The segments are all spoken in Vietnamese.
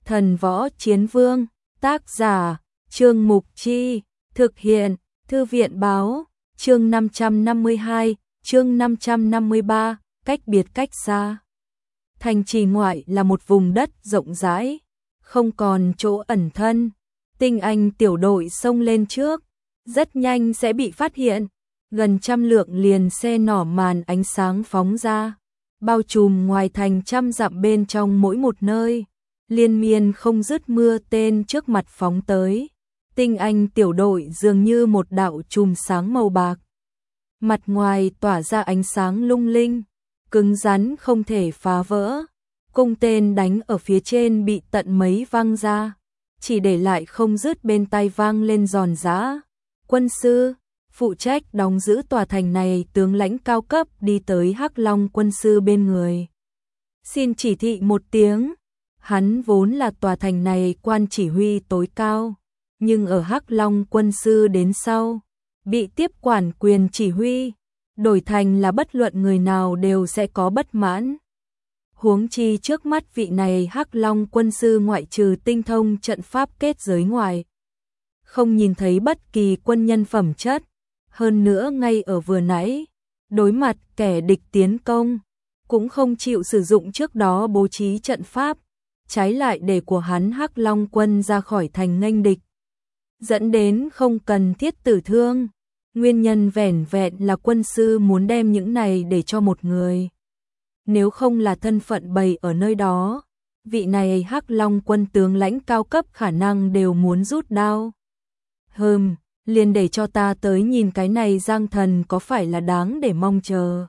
Thần võ chiến vương, tác giả, Trương Mục Chi, thực hiện, Thư viện báo, chương 552, chương 553, cách biệt cách xa. Thành trì ngoại là một vùng đất rộng rãi, không còn chỗ ẩn thân. Tinh Anh tiểu đội xông lên trước, rất nhanh sẽ bị phát hiện. Gần 100 lượng liền xe nỏ màn ánh sáng phóng ra, bao trùm ngoài thành 100 dặm bên trong mỗi một nơi, liên miên không dứt mưa tên trước mặt phóng tới. Tinh Anh tiểu đội dường như một đạo chùm sáng màu bạc, mặt ngoài tỏa ra ánh sáng lung linh, cứng rắn không thể phá vỡ. Cung tên đánh ở phía trên bị tận mấy văng ra, chỉ để lại không dứt bên tai vang lên giòn giã. Quân sư, phụ trách đóng giữ tòa thành này tướng lãnh cao cấp đi tới Hắc Long quân sư bên người. Xin chỉ thị một tiếng. Hắn vốn là tòa thành này quan chỉ huy tối cao, nhưng ở Hắc Long quân sư đến sau, bị tiếp quản quyền chỉ huy, đổi thành là bất luận người nào đều sẽ có bất mãn. Huống chi trước mắt vị này Hắc Long quân sư ngoại trừ tinh thông trận pháp kết giới ngoài, không nhìn thấy bất kỳ quân nhân phẩm chất. Hơn nữa ngay ở vừa nãy, đối mặt kẻ địch tiến công, cũng không chịu sử dụng trước đó bố trí trận pháp, trái lại để của hắn Hắc Long quân ra khỏi thành nghênh địch, dẫn đến không cần thiết tử thương. Nguyên nhân vẻn vẹn là quân sư muốn đem những này để cho một người. Nếu không là thân phận bày ở nơi đó, vị này Hắc Long quân tướng lãnh cao cấp khả năng đều muốn rút đao. Liền để cho ta tới nhìn cái này Giang Thần có phải là đáng để mong chờ.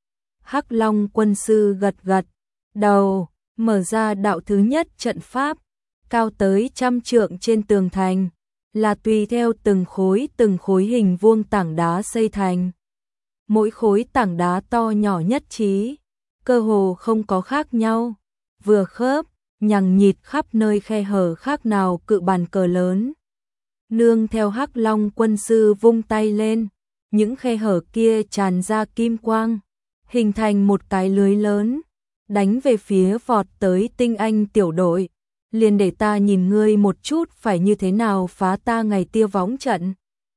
Hắc Long quân sư gật gật đầu, mở ra đạo thứ nhất trận pháp, cao tới 100 trượng trên tường thành, là tùy theo từng khối hình vuông tảng đá xây thành. Mỗi khối tảng đá to nhỏ nhất trí, cơ hồ không có khác nhau, vừa khớp, nhằng nhịt khắp nơi khe hở khác nào cự bàn cờ lớn. Nương theo Hắc Long quân sư vung tay lên, những khe hở kia tràn ra kim quang, hình thành một cái lưới lớn, đánh về phía vọt tới Tinh Anh tiểu đội. Liền để ta nhìn ngươi một chút phải như thế nào phá ta ngày tiêu võng trận.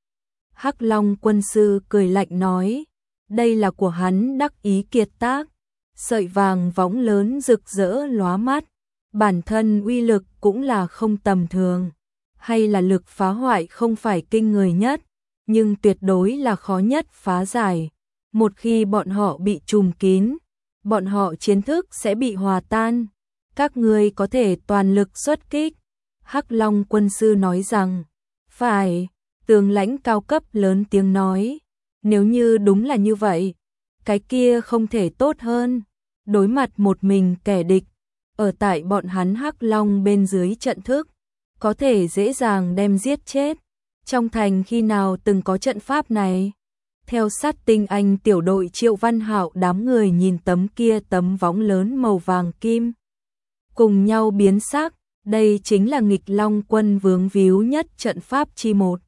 Hắc Long quân sư cười lạnh nói, đây là của hắn đắc ý kiệt tác, sợi vàng võng lớn rực rỡ lóa mắt, bản thân uy lực cũng là không tầm thường, hay là lực phá hoại không phải kinh người nhất, nhưng tuyệt đối là khó nhất phá giải. Một khi bọn họ bị trùm kín, bọn họ chiến thức sẽ bị hòa tan. Các ngươi có thể toàn lực xuất kích. Hắc Long quân sư nói rằng, phải. Tướng lãnh cao cấp lớn tiếng nói, nếu như đúng là như vậy, cái kia không thể tốt hơn. Đối mặt một mình kẻ địch, ở tại bọn hắn Hắc Long bên dưới trận thức, có thể dễ dàng đem giết chết. Trong thành khi nào từng có trận pháp này? Theo sát Tinh Anh tiểu đội Triệu Văn Hạo đám người nhìn tấm võng lớn màu vàng kim, cùng nhau biến sắc. Đây chính là Nghịch Long quân vướng víu nhất trận pháp chi một.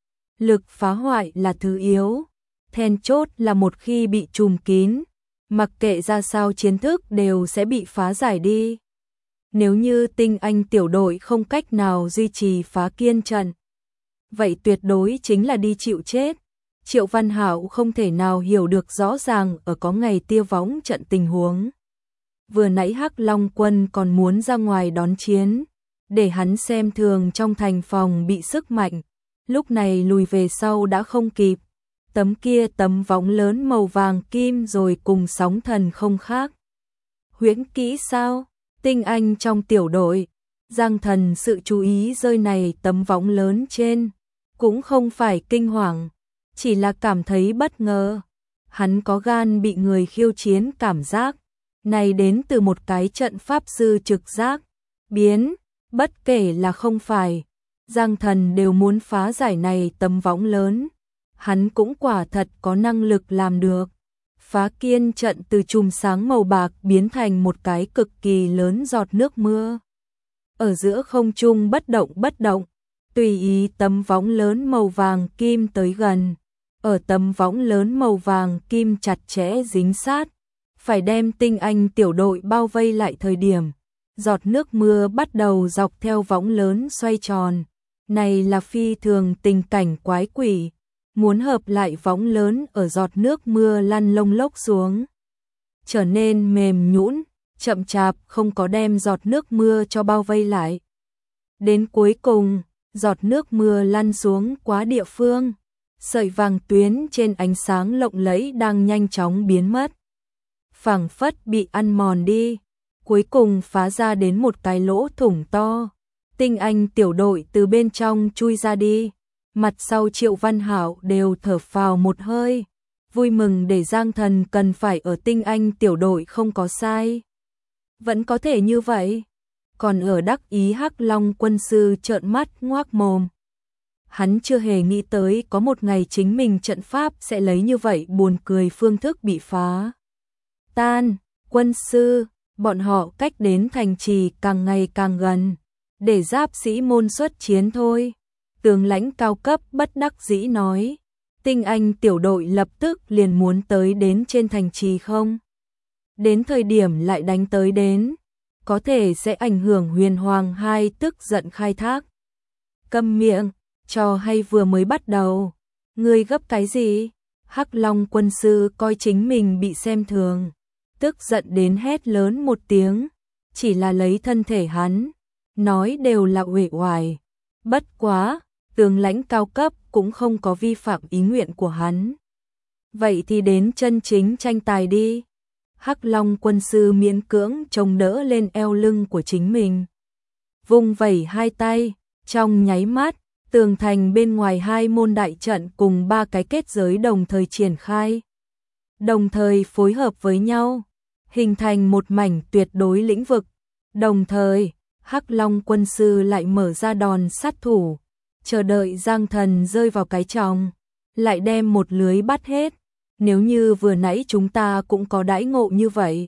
Lực phá hoại là thứ yếu, then chốt là một khi bị trùm kín, mặc kệ ra sao chiến thức đều sẽ bị phá giải đi. Nếu như Tinh Anh tiểu đội không cách nào duy trì phá kiên trận, vậy tuyệt đối chính là đi chịu chết. Triệu Văn Hạo không thể nào hiểu được rõ ràng ở có ngày tiêu võng trận tình huống. Vừa nãy Hắc Long quân còn muốn ra ngoài đón chiến, để hắn xem thường trong thành phòng bị sức mạnh, lúc này lùi về sau đã không kịp. Tấm võng lớn màu vàng kim rồi cùng sóng thần không khác. Huyễn kỹ sao? Tinh Anh trong tiểu đội, Giang Thần sự chú ý rơi này tấm võng lớn trên, cũng không phải kinh hoàng, chỉ là cảm thấy bất ngờ. Hắn có gan bị người khiêu chiến cảm giác này đến từ một cái trận pháp sư trực giác biến, bất kể là không phải, Giang Thần đều muốn phá giải này tấm võng lớn. Hắn cũng quả thật có năng lực làm được. Phá kiên trận từ chùm sáng màu bạc biến thành một cái cực kỳ lớn giọt nước mưa. Ở giữa không trung bất động, tùy ý tấm võng lớn màu vàng kim tới gần. Ở tấm võng lớn màu vàng kim chặt chẽ dính sát, phải đem Tinh Anh tiểu đội bao vây lại thời điểm, giọt nước mưa bắt đầu dọc theo võng lớn xoay tròn. Này là phi thường tình cảnh quái quỷ, muốn hợp lại võng lớn ở giọt nước mưa lăn lông lốc xuống. Trở nên mềm nhũn, chậm chạp không có đem giọt nước mưa cho bao vây lại. Đến cuối cùng, giọt nước mưa lăn xuống quá địa phương, sợi vàng tuyến trên ánh sáng lộng lẫy đang nhanh chóng biến mất. Phảng phất bị ăn mòn đi, cuối cùng phá ra đến một cái lỗ thủng to. Tinh Anh tiểu đội từ bên trong chui ra đi, mặt sau Triệu Văn Hạo đều thở phào một hơi, vui mừng để Giang Thần cần phải ở Tinh Anh tiểu đội không có sai. Vẫn có thể như vậy, còn ở đắc ý Hắc Long quân sư trợn mắt ngoác mồm. Hắn chưa hề nghĩ tới có một ngày chính mình trận pháp sẽ lấy như vậy buồn cười phương thức bị phá tan. Quân sư, bọn họ cách đến thành trì càng ngày càng gần, để giáp sĩ môn xuất chiến thôi. Tướng lãnh cao cấp bất đắc dĩ nói, Tinh Anh tiểu đội lập tức liền muốn tới đến trên thành trì không? Đến thời điểm lại đánh tới đến, có thể sẽ ảnh hưởng Huyền Hoàng hai tức giận khai thác. Câm miệng, trò hay vừa mới bắt đầu, ngươi gấp cái gì? Hắc Long quân sư coi chính mình bị xem thường, tức giận đến hét lớn một tiếng, chỉ là lấy thân thể hắn, nói đều là uể oải. Bất quá, tướng lãnh cao cấp cũng không có vi phạm ý nguyện của hắn. Vậy thì đến chân chính tranh tài đi. Hắc Long quân sư miễn cưỡng chống đỡ lên eo lưng của chính mình. Vung vẩy hai tay, trong nháy mắt, tường thành bên ngoài hai môn đại trận cùng ba cái kết giới đồng thời triển khai. Đồng thời phối hợp với nhau, hình thành một mảnh tuyệt đối lĩnh vực. Đồng thời, Hắc Long quân sư lại mở ra đòn sát thủ, chờ đợi Giang Thần rơi vào cái tròng, lại đem một lưới bắt hết. Nếu như vừa nãy chúng ta cũng có đãi ngộ như vậy,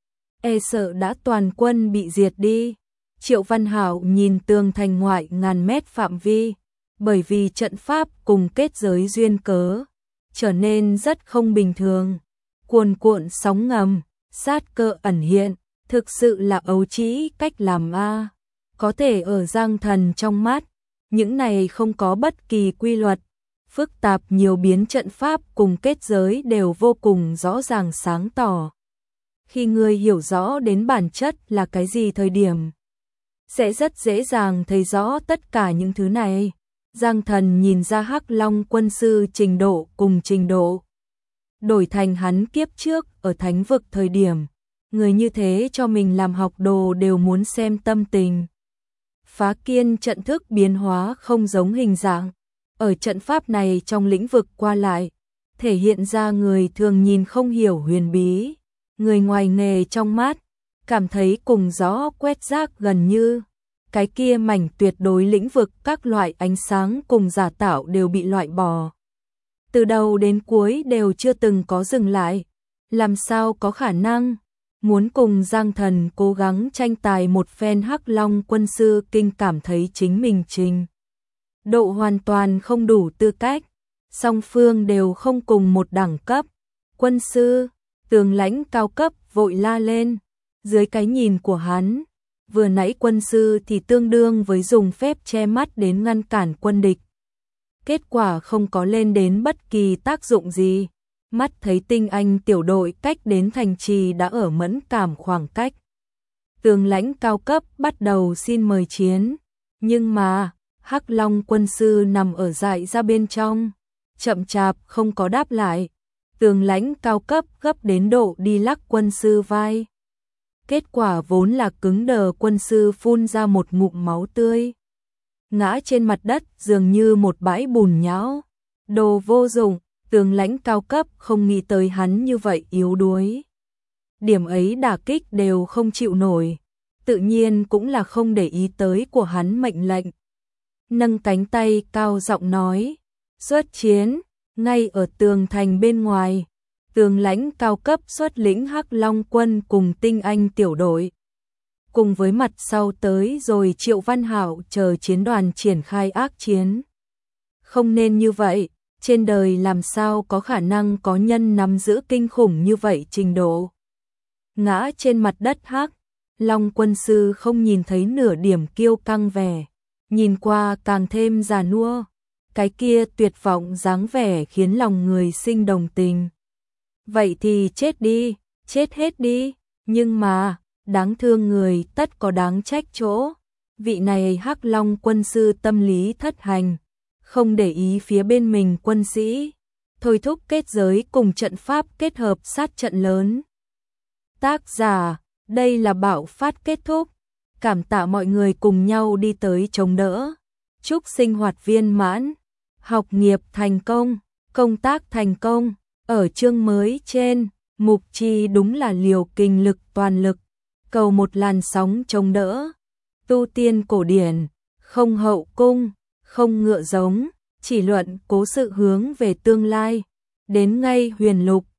e sợ đã toàn quân bị diệt đi. Triệu Văn Hảo nhìn tường thành ngoại ngàn mét phạm vi, bởi vì trận pháp cùng kết giới duyên cớ, trở nên rất không bình thường. Cuồn cuộn sóng ngầm, sát cơ ẩn hiện, thực sự là ấu trĩ cách làm a. Có thể ở Giang Thần trong mắt, những này không có bất kỳ quy luật, phức tạp nhiều biến trận pháp cùng kết giới đều vô cùng rõ ràng sáng tỏ. Khi người hiểu rõ đến bản chất là cái gì thời điểm, sẽ rất dễ dàng thấy rõ tất cả những thứ này. Giang Thần nhìn ra Hắc Long quân sư trình độ cùng trình độ đổi thành hắn kiếp trước ở thánh vực thời điểm, người như thế cho mình làm học đồ đều muốn xem tâm tình. Phá kiên trận thức biến hóa không giống hình dạng, ở trận pháp này trong lĩnh vực qua lại, thể hiện ra người thường nhìn không hiểu huyền bí, người ngoài nghề trong mắt, cảm thấy cùng gió quét rác gần như. Cái kia mảnh tuyệt đối lĩnh vực các loại ánh sáng cùng giả tạo đều bị loại bỏ. Từ đầu đến cuối đều chưa từng có dừng lại. Làm sao có khả năng? Muốn cùng Giang Thần cố gắng tranh tài một phen. Hắc Long quân sư kinh cảm thấy chính mình trình độ hoàn toàn không đủ tư cách. Song phương đều không cùng một đẳng cấp. Quân sư, tướng lãnh cao cấp vội la lên. Dưới cái nhìn của hắn, vừa nãy quân sư thì tương đương với dùng phép che mắt đến ngăn cản quân địch. Kết quả không có lên đến bất kỳ tác dụng gì. Mắt thấy Tinh Anh tiểu đội cách đến thành trì đã ở mẫn cảm khoảng cách. Tướng lãnh cao cấp bắt đầu xin mời chiến. Nhưng mà, Hắc Long quân sư nằm ở dại ra bên trong, chậm chạp không có đáp lại. Tướng lãnh cao cấp gấp đến độ đi lắc quân sư vai. Kết quả vốn là cứng đờ, quân sư phun ra một ngụm máu tươi, ngã trên mặt đất dường như một bãi bùn nhão. Đồ vô dụng, tướng lãnh cao cấp không nghĩ tới hắn như vậy yếu đuối. Điểm ấy đả kích đều không chịu nổi, tự nhiên cũng là không để ý tới của hắn mệnh lệnh. Nâng cánh tay cao giọng nói, xuất chiến, ngay ở tường thành bên ngoài. Tướng lãnh cao cấp xuất lĩnh Hắc Long quân cùng Tinh Anh tiểu đội. Cùng với mặt sau tới rồi Triệu Văn Hạo chờ chiến đoàn triển khai ác chiến. Không nên như vậy, trên đời làm sao có khả năng có nhân nắm giữ kinh khủng như vậy trình độ. Ngã trên mặt đất Hắc Long quân sư không nhìn thấy nửa điểm kiêu căng vẻ, nhìn qua càng thêm già nua, cái kia tuyệt vọng dáng vẻ khiến lòng người sinh đồng tình. Vậy thì chết đi, chết hết đi, nhưng mà, đáng thương người tất có đáng trách chỗ. Vị này Hắc Long quân sư tâm lý thất hành, không để ý phía bên mình quân sĩ, thôi thúc kết giới cùng trận pháp kết hợp sát trận lớn. Tác giả, đây là bạo phát kết thúc, cảm tạ mọi người cùng nhau đi tới chống đỡ. Chúc sinh hoạt viên mãn, học nghiệp thành công, công tác thành công. Ở chương mới trên, Mục Chi đúng là liều kinh lực toàn lực, cầu một làn sóng chống đỡ. Tu tiên cổ điển, không hậu cung, không ngựa giống, chỉ luận cố sự hướng về tương lai. Đến ngay huyền lục,